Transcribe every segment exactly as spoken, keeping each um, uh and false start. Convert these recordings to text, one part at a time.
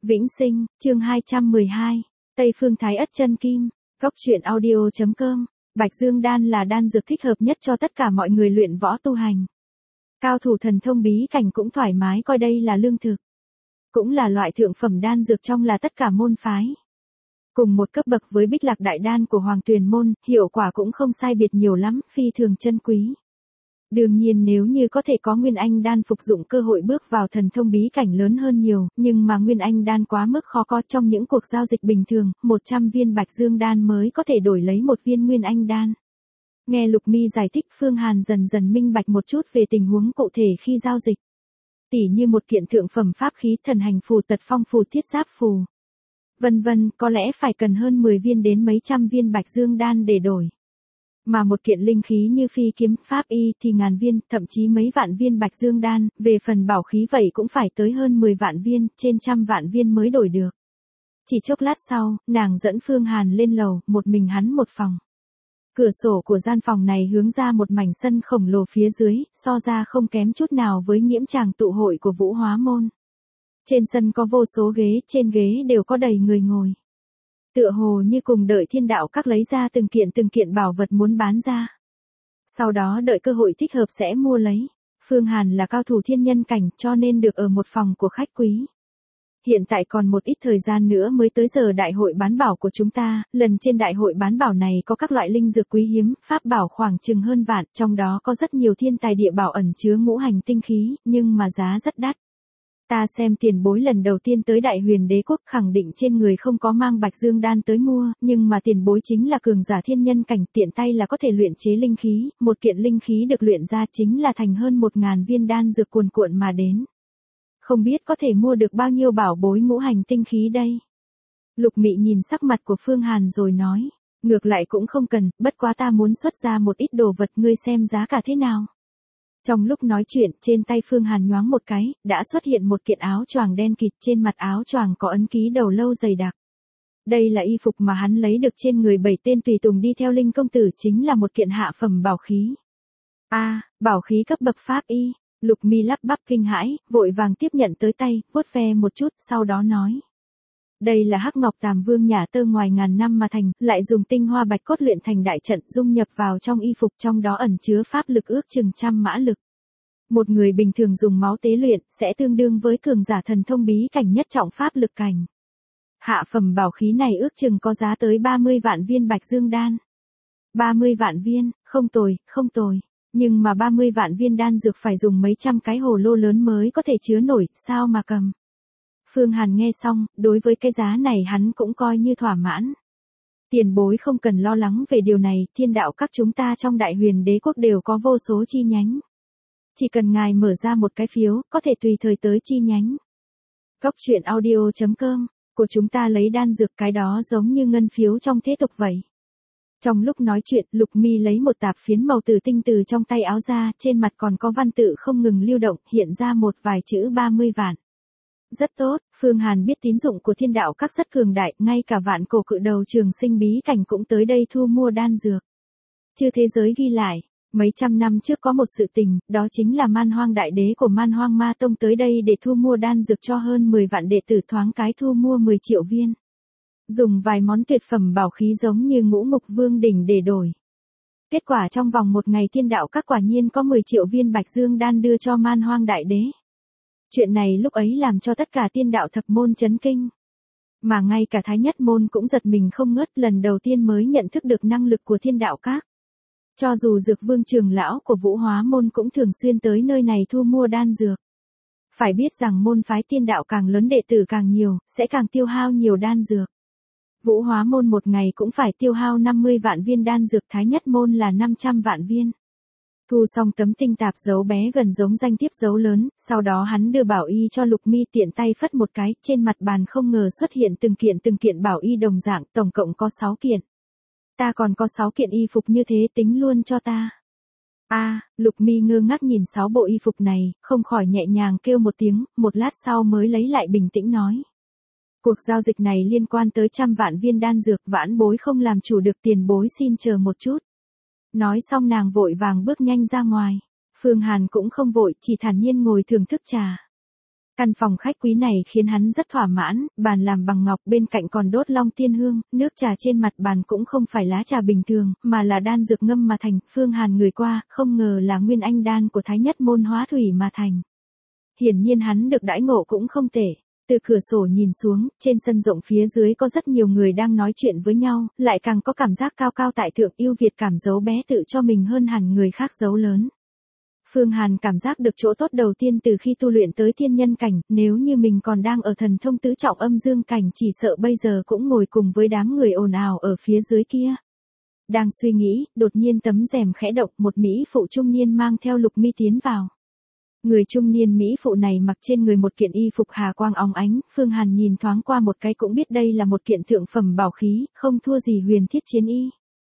Vĩnh Sinh, chương hai trăm mười hai, Tây Phương Thái Ất Chân Kim, Cốc truyện audio chấm com. Bạch Dương đan là đan dược thích hợp nhất cho tất cả mọi người luyện võ tu hành. Cao thủ thần thông bí cảnh cũng thoải mái coi đây là lương thực. Cũng là loại thượng phẩm đan dược trong là tất cả môn phái. Cùng một cấp bậc với Bích Lạc Đại Đan của Hoàng Tuyền Môn, hiệu quả cũng không sai biệt nhiều lắm, phi thường chân quý. Đương nhiên nếu như có thể có Nguyên Anh đan phục dụng cơ hội bước vào thần thông bí cảnh lớn hơn nhiều, nhưng mà Nguyên Anh đan quá mức khó có trong những cuộc giao dịch bình thường, một trăm viên Bạch Dương đan mới có thể đổi lấy một viên Nguyên Anh đan. Nghe Lục Mi giải thích, Phương Hàn dần dần minh bạch một chút về tình huống cụ thể khi giao dịch. Tỉ như một kiện thượng phẩm pháp khí, thần hành phù, tật phong phù, thiết giáp phù, vân vân, có lẽ phải cần hơn mười viên đến mấy trăm viên Bạch Dương đan để đổi. Mà một kiện linh khí như phi kiếm, pháp y thì ngàn viên, thậm chí mấy vạn viên Bạch Dương đan, về phần bảo khí vậy cũng phải tới hơn mười vạn viên, trên trăm vạn viên mới đổi được. Chỉ chốc lát sau, nàng dẫn Phương Hàn lên lầu, một mình hắn một phòng. Cửa sổ của gian phòng này hướng ra một mảnh sân khổng lồ phía dưới, so ra không kém chút nào với nghiễm tràng tụ hội của Vũ Hóa Môn. Trên sân có vô số ghế, trên ghế đều có đầy người ngồi. Tựa hồ như cùng đợi thiên đạo các lấy ra từng kiện từng kiện bảo vật muốn bán ra. Sau đó đợi cơ hội thích hợp sẽ mua lấy. Phương Hàn là cao thủ thiên nhân cảnh cho nên được ở một phòng của khách quý. Hiện tại còn một ít thời gian nữa mới tới giờ đại hội bán bảo của chúng ta, lần trên đại hội bán bảo này có các loại linh dược quý hiếm, pháp bảo khoảng chừng hơn vạn, trong đó có rất nhiều thiên tài địa bảo ẩn chứa ngũ hành tinh khí, nhưng mà giá rất đắt. Ta xem tiền bối lần đầu tiên tới Đại Huyền Đế Quốc khẳng định trên người không có mang Bạch Dương đan tới mua, nhưng mà tiền bối chính là cường giả thiên nhân cảnh, tiện tay là có thể luyện chế linh khí, một kiện linh khí được luyện ra chính là thành hơn một ngàn viên đan dược cuồn cuộn mà đến. Không biết có thể mua được bao nhiêu bảo bối ngũ hành tinh khí đây? Lục Mị nhìn sắc mặt của Phương Hàn rồi nói, ngược lại cũng không cần, bất quá ta muốn xuất ra một ít đồ vật, ngươi xem giá cả thế nào? Trong lúc nói chuyện, trên tay Phương Hàn nhoáng một cái, đã xuất hiện một kiện áo choàng đen kịt, trên mặt áo choàng có ấn ký đầu lâu dày đặc. Đây là y phục mà hắn lấy được trên người bảy tên tùy tùng đi theo Linh công tử, chính là một kiện hạ phẩm bảo khí. A, à, bảo khí cấp bậc pháp y. Lục Mi lắp bắp kinh hãi, vội vàng tiếp nhận tới tay, vuốt ve một chút, sau đó nói. Đây là Hắc Ngọc Tàm Vương nhả tơ ngoài ngàn năm mà thành, lại dùng tinh hoa bạch cốt luyện thành đại trận, dung nhập vào trong y phục, trong đó ẩn chứa pháp lực ước chừng trăm mã lực. Một người bình thường dùng máu tế luyện, sẽ tương đương với cường giả thần thông bí cảnh nhất trọng pháp lực cảnh. Hạ phẩm bảo khí này ước chừng có giá tới ba mươi vạn viên Bạch Dương đan. ba mươi vạn viên, không tồi, không tồi. Nhưng mà ba mươi vạn viên đan dược phải dùng mấy trăm cái hồ lô lớn mới có thể chứa nổi, sao mà cầm. Phương Hàn nghe xong, đối với cái giá này hắn cũng coi như thỏa mãn. Tiền bối không cần lo lắng về điều này, thiên đạo các chúng ta trong Đại Huyền Đế Quốc đều có vô số chi nhánh. Chỉ cần ngài mở ra một cái phiếu, có thể tùy thời tới chi nhánh. Cốc truyện audio chấm com, của chúng ta lấy đan dược, cái đó giống như ngân phiếu trong thế tục vậy. Trong lúc nói chuyện, Lục Mi lấy một tạp phiến màu tử tinh từ trong tay áo ra, trên mặt còn có văn tự không ngừng lưu động, hiện ra một vài chữ ba mươi vạn. Rất tốt, Phương Hàn biết tín dụng của thiên đạo các rất cường đại, ngay cả vạn cổ cự đầu Trường Sinh bí cảnh cũng tới đây thu mua đan dược. Chư thế giới ghi lại, mấy trăm năm trước có một sự tình, đó chính là Man Hoang Đại Đế của Man Hoang Ma Tông tới đây để thu mua đan dược cho hơn mười vạn đệ tử, thoáng cái thu mua mười triệu viên. Dùng vài món tuyệt phẩm bảo khí giống như Ngũ Ngục Vương đỉnh để đổi. Kết quả trong vòng một ngày thiên đạo các quả nhiên có mười triệu viên Bạch Dương đan đưa cho Man Hoang Đại Đế. Chuyện này lúc ấy làm cho tất cả tiên đạo thập môn chấn kinh. Mà ngay cả Thái Nhất môn cũng giật mình không ngớt, lần đầu tiên mới nhận thức được năng lực của thiên đạo các. Cho dù Dược Vương trưởng lão của Vũ Hóa môn cũng thường xuyên tới nơi này thu mua đan dược. Phải biết rằng môn phái tiên đạo càng lớn đệ tử càng nhiều, sẽ càng tiêu hao nhiều đan dược. Vũ Hóa môn một ngày cũng phải tiêu hao năm mươi vạn viên đan dược, Thái Nhất môn là năm trăm vạn viên. Thu xong tấm tinh tạp dấu bé gần giống danh thiếp dấu lớn, sau đó hắn đưa bảo y cho Lục Mi, tiện tay phất một cái, trên mặt bàn không ngờ xuất hiện từng kiện từng kiện bảo y đồng dạng, tổng cộng có sáu kiện. Ta còn có sáu kiện y phục như thế, tính luôn cho ta. A, à, Lục Mi ngơ ngác nhìn sáu bộ y phục này, không khỏi nhẹ nhàng kêu một tiếng, một lát sau mới lấy lại bình tĩnh nói. Cuộc giao dịch này liên quan tới trăm vạn viên đan dược, vãn bối không làm chủ được, tiền bối xin chờ một chút. Nói xong nàng vội vàng bước nhanh ra ngoài. Phương Hàn cũng không vội, chỉ thản nhiên ngồi thưởng thức trà. Căn phòng khách quý này khiến hắn rất thỏa mãn, bàn làm bằng ngọc, bên cạnh còn đốt long tiên hương, nước trà trên mặt bàn cũng không phải lá trà bình thường, mà là đan dược ngâm mà thành. Phương Hàn người qua, không ngờ là nguyên anh đan của Thái Nhất môn hóa thủy mà thành. Hiển nhiên hắn được đãi ngộ cũng không tệ. Từ cửa sổ nhìn xuống, trên sân rộng phía dưới có rất nhiều người đang nói chuyện với nhau, lại càng có cảm giác cao cao tại thượng, yêu Việt cảm giấu bé tự cho mình hơn hẳn người khác giấu lớn. Phương Hàn cảm giác được chỗ tốt đầu tiên từ khi tu luyện tới thiên nhân cảnh, nếu như mình còn đang ở thần thông tứ trọng âm dương cảnh chỉ sợ bây giờ cũng ngồi cùng với đám người ồn ào ở phía dưới kia. Đang suy nghĩ, đột nhiên tấm rèm khẽ động, một mỹ phụ trung niên mang theo Lục Mi tiến vào. Người trung niên mỹ phụ này mặc trên người một kiện y phục hà quang óng ánh, Phương Hàn nhìn thoáng qua một cái cũng biết đây là một kiện thượng phẩm bảo khí, không thua gì huyền thiết chiến y.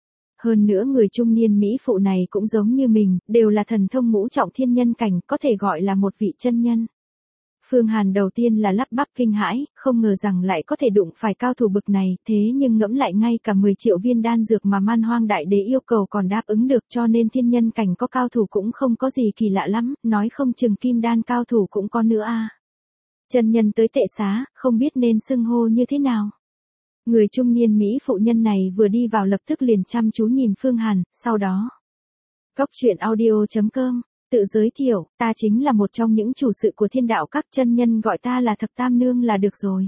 Hơn nữa người trung niên mỹ phụ này cũng giống như mình, đều là thần thông ngũ trọng thiên nhân cảnh, có thể gọi là một vị chân nhân. Phương Hàn đầu tiên là lắp bắp kinh hãi, không ngờ rằng lại có thể đụng phải cao thủ bực này, thế nhưng ngẫm lại ngay cả mười triệu viên đan dược mà Man Hoang Đại Đế yêu cầu còn đáp ứng được, cho nên thiên nhân cảnh có cao thủ cũng không có gì kỳ lạ lắm, nói không chừng kim đan cao thủ cũng có nữa a. Chân nhân tới tệ xá, không biết nên xưng hô như thế nào. Người trung niên mỹ phụ nhân này vừa đi vào lập tức liền chăm chú nhìn Phương Hàn, sau đó. Cốc truyện audio chấm com, tự giới thiệu, ta chính là một trong những chủ sự của thiên đạo các, chân nhân gọi ta là Thập Tam Nương là được rồi.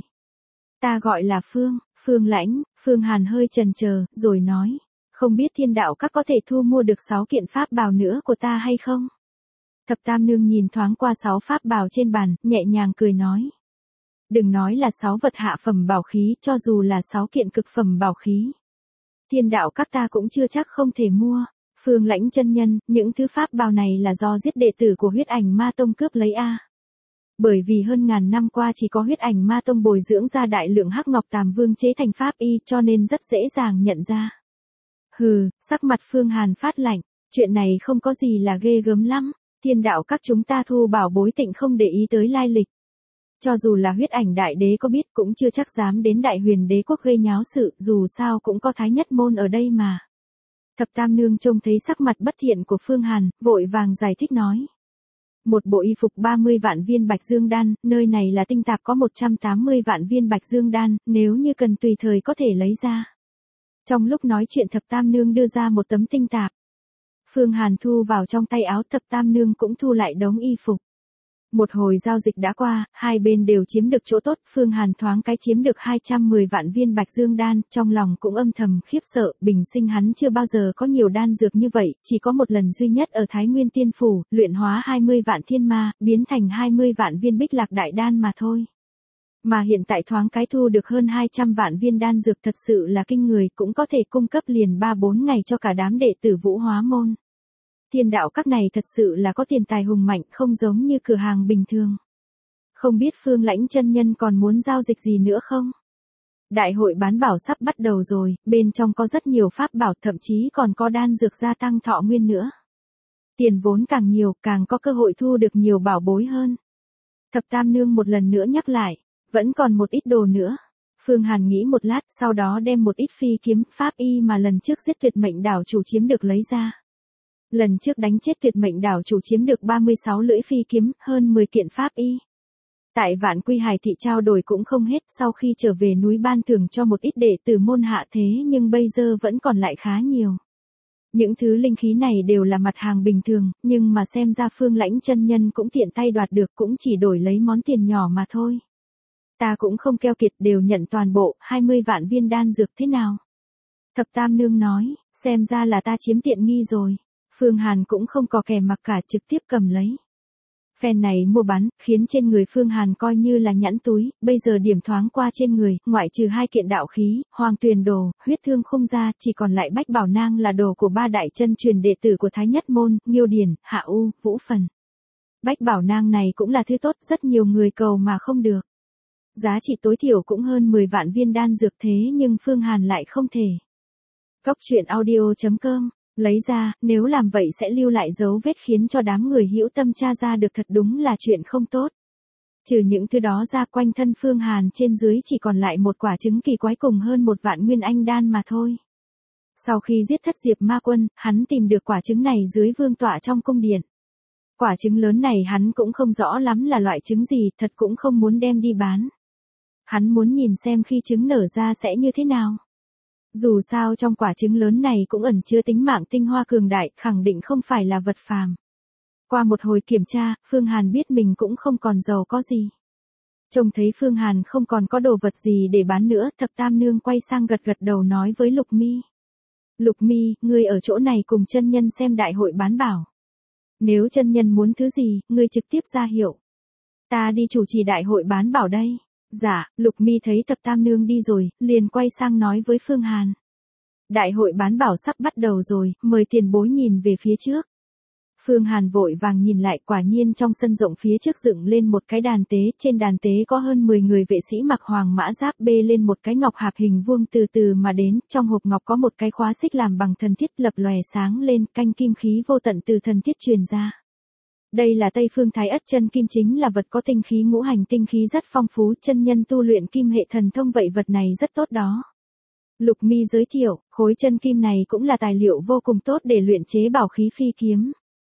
Ta gọi là Phương, Phương Lãnh. Phương Hàn hơi chần chờ, rồi nói, không biết thiên đạo các có thể thu mua được sáu kiện pháp bào nữa của ta hay không? Thập Tam Nương nhìn thoáng qua sáu pháp bào trên bàn, nhẹ nhàng cười nói. Đừng nói là sáu vật hạ phẩm bảo khí, cho dù là sáu kiện cực phẩm bảo khí. Thiên đạo các ta cũng chưa chắc không thể mua. Phương Lãnh chân nhân, những thứ pháp bào này là do giết đệ tử của Huyết Ảnh Ma Tông cướp lấy a. Bởi vì hơn ngàn năm qua chỉ có Huyết Ảnh Ma Tông bồi dưỡng ra đại lượng hắc ngọc tàm vương chế thành pháp y, cho nên rất dễ dàng nhận ra. Hừ, sắc mặt Phương Hàn phát lạnh, chuyện này không có gì là ghê gớm lắm, thiên đạo các chúng ta thu bảo bối tịnh không để ý tới lai lịch. Cho dù là Huyết Ảnh Đại Đế có biết cũng chưa chắc dám đến Đại Huyền Đế quốc gây nháo sự, dù sao cũng có Thái Nhất môn ở đây mà. Thập Tam Nương trông thấy sắc mặt bất thiện của Phương Hàn, vội vàng giải thích nói. Một bộ y phục ba mươi vạn viên bạch dương đan, nơi này là tinh tạp có một trăm tám mươi vạn viên bạch dương đan, nếu như cần tùy thời có thể lấy ra. Trong lúc nói chuyện Thập Tam Nương đưa ra một tấm tinh tạp. Phương Hàn thu vào trong tay áo, Thập Tam Nương cũng thu lại đống y phục. Một hồi giao dịch đã qua, hai bên đều chiếm được chỗ tốt, Phương Hàn thoáng cái chiếm được hai trăm mười vạn viên bạch dương đan, trong lòng cũng âm thầm khiếp sợ, bình sinh hắn chưa bao giờ có nhiều đan dược như vậy, chỉ có một lần duy nhất ở Thái Nguyên Tiên Phủ, luyện hóa hai mươi vạn thiên ma, biến thành hai mươi vạn viên bích lạc đại đan mà thôi. Mà hiện tại thoáng cái thu được hơn hai trăm vạn viên đan dược thật sự là kinh người, cũng có thể cung cấp liền ba bốn ngày cho cả đám đệ tử Vũ Hóa môn. Thiên đạo các này thật sự là có tiền tài hùng mạnh, không giống như cửa hàng bình thường. Không biết Phương Lãnh chân nhân còn muốn giao dịch gì nữa không? Đại hội bán bảo sắp bắt đầu rồi, bên trong có rất nhiều pháp bảo, thậm chí còn có đan dược gia tăng thọ nguyên nữa. Tiền vốn càng nhiều, càng có cơ hội thu được nhiều bảo bối hơn. Thập Tam Nương một lần nữa nhắc lại, vẫn còn một ít đồ nữa. Phương Hàn nghĩ một lát, sau đó đem một ít phi kiếm, pháp y mà lần trước giết tuyệt mệnh đảo chủ chiếm được lấy ra. Lần trước đánh chết tuyệt mệnh đảo chủ chiếm được ba mươi sáu lưỡi phi kiếm, hơn mười kiện pháp y. Tại Vạn Quy Hải thị trao đổi cũng không hết, sau khi trở về núi ban thưởng cho một ít đệ tử môn hạ, thế nhưng bây giờ vẫn còn lại khá nhiều. Những thứ linh khí này đều là mặt hàng bình thường, nhưng mà xem ra Phương Lãnh chân nhân cũng tiện tay đoạt được, cũng chỉ đổi lấy món tiền nhỏ mà thôi. Ta cũng không keo kiệt, đều nhận toàn bộ, hai mươi vạn viên đan dược thế nào? Thập Tam Nương nói, xem ra là ta chiếm tiện nghi rồi. Phương Hàn cũng không có kè mặc cả, trực tiếp cầm lấy. Phen này mua bán, khiến trên người Phương Hàn coi như là nhẵn túi, bây giờ điểm thoáng qua trên người, ngoại trừ hai kiện đạo khí, Hoàng Tuyền Đồ, huyết thương không ra, chỉ còn lại Bách Bảo Nang là đồ của ba đại chân truyền đệ tử của Thái Nhất môn, Nghiêu Điển, Hạ U, Vũ Phần. Bách Bảo Nang này cũng là thứ tốt, rất nhiều người cầu mà không được. Giá trị tối thiểu cũng hơn mười vạn viên đan dược, thế nhưng Phương Hàn lại không thể. Cốc truyện audio chấm com lấy ra, nếu làm vậy sẽ lưu lại dấu vết khiến cho đám người hữu tâm tra ra được, thật đúng là chuyện không tốt. Trừ những thứ đó ra, quanh thân Phương Hàn trên dưới chỉ còn lại một quả trứng kỳ quái cùng hơn một vạn nguyên anh đan mà thôi. Sau khi giết thất diệp ma quân, hắn tìm được quả trứng này dưới vương tọa trong cung điện. Quả trứng lớn này hắn cũng không rõ lắm là loại trứng gì, thật cũng không muốn đem đi bán. Hắn muốn nhìn xem khi trứng nở ra sẽ như thế nào. Dù sao trong quả trứng lớn này cũng ẩn chứa tính mạng tinh hoa cường đại, khẳng định không phải là vật phàm. Qua một hồi kiểm tra, Phương Hàn biết mình cũng không còn giàu có gì. Trông thấy Phương Hàn không còn có đồ vật gì để bán nữa, Thập Tam Nương quay sang gật gật đầu nói với Lục Mi. Lục Mi, ngươi ở chỗ này cùng chân nhân xem đại hội bán bảo. Nếu chân nhân muốn thứ gì, ngươi trực tiếp ra hiệu. Ta đi chủ trì đại hội bán bảo đây. Dạ, Lục Mi thấy Thập Tam Nương đi rồi, liền quay sang nói với Phương Hàn. Đại hội bán bảo sắp bắt đầu rồi, mời tiền bối nhìn về phía trước. Phương Hàn vội vàng nhìn lại, quả nhiên trong sân rộng phía trước dựng lên một cái đàn tế, trên đàn tế có hơn mười người vệ sĩ mặc hoàng mã giáp bê lên một cái ngọc hạp hình vuông từ từ mà đến, trong hộp ngọc có một cái khóa xích làm bằng thần thiết lập lòe sáng lên, canh kim khí vô tận từ thần thiết truyền ra. Đây là Tây Phương Thái Ất Chân Kim, chính là vật có tinh khí ngũ hành, tinh khí rất phong phú, chân nhân tu luyện kim hệ thần thông vậy vật này rất tốt đó. Lục Mi giới thiệu, khối chân kim này cũng là tài liệu vô cùng tốt để luyện chế bảo khí phi kiếm.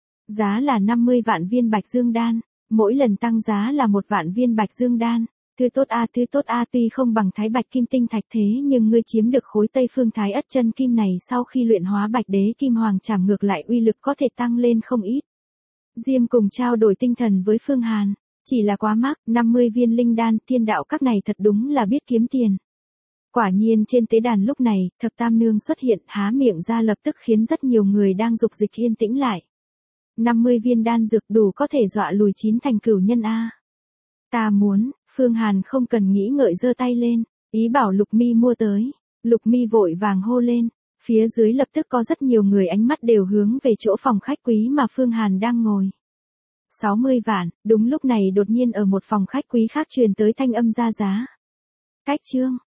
Giá là năm mươi vạn viên Bạch Dương Đan, mỗi lần tăng giá là một vạn viên Bạch Dương Đan. Thứ tốt a, thứ tốt a, tuy không bằng Thái Bạch Kim Tinh Thạch thế nhưng ngươi chiếm được khối Tây Phương Thái Ất Chân Kim này sau khi luyện hóa Bạch Đế Kim Hoàng Trảm ngược lại uy lực có thể tăng lên không ít. Diêm cùng trao đổi tinh thần với Phương Hàn, chỉ là quá mắc, năm mươi viên linh đan, thiên đạo các này thật đúng là biết kiếm tiền. Quả nhiên trên tế đàn lúc này, Thập Tam Nương xuất hiện, há miệng ra lập tức khiến rất nhiều người đang dục dịch yên tĩnh lại. năm mươi viên đan dược đủ có thể dọa lùi chín thành cửu nhân a. Ta muốn, Phương Hàn không cần nghĩ ngợi giơ tay lên, ý bảo Lục Mi mua tới. Lục Mi vội vàng hô lên, phía dưới lập tức có rất nhiều người ánh mắt đều hướng về chỗ phòng khách quý mà Phương Hàn đang ngồi. sáu mươi vạn, đúng lúc này đột nhiên ở một phòng khách quý khác truyền tới thanh âm ra giá. Cách chương